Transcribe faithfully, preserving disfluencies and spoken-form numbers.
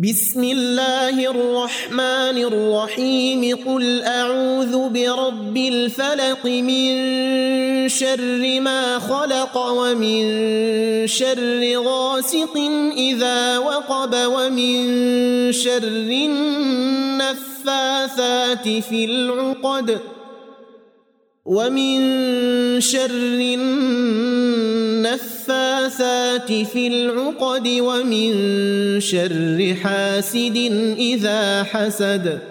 بسم الله الرحمن الرحيم قل أعوذ برب الفلق من شر ما خلق ومن شر غاسق إذا وقب ومن شر النفاثات في العقد ومن شر النفاثات في العقد ومن شر حاسد إذا حسد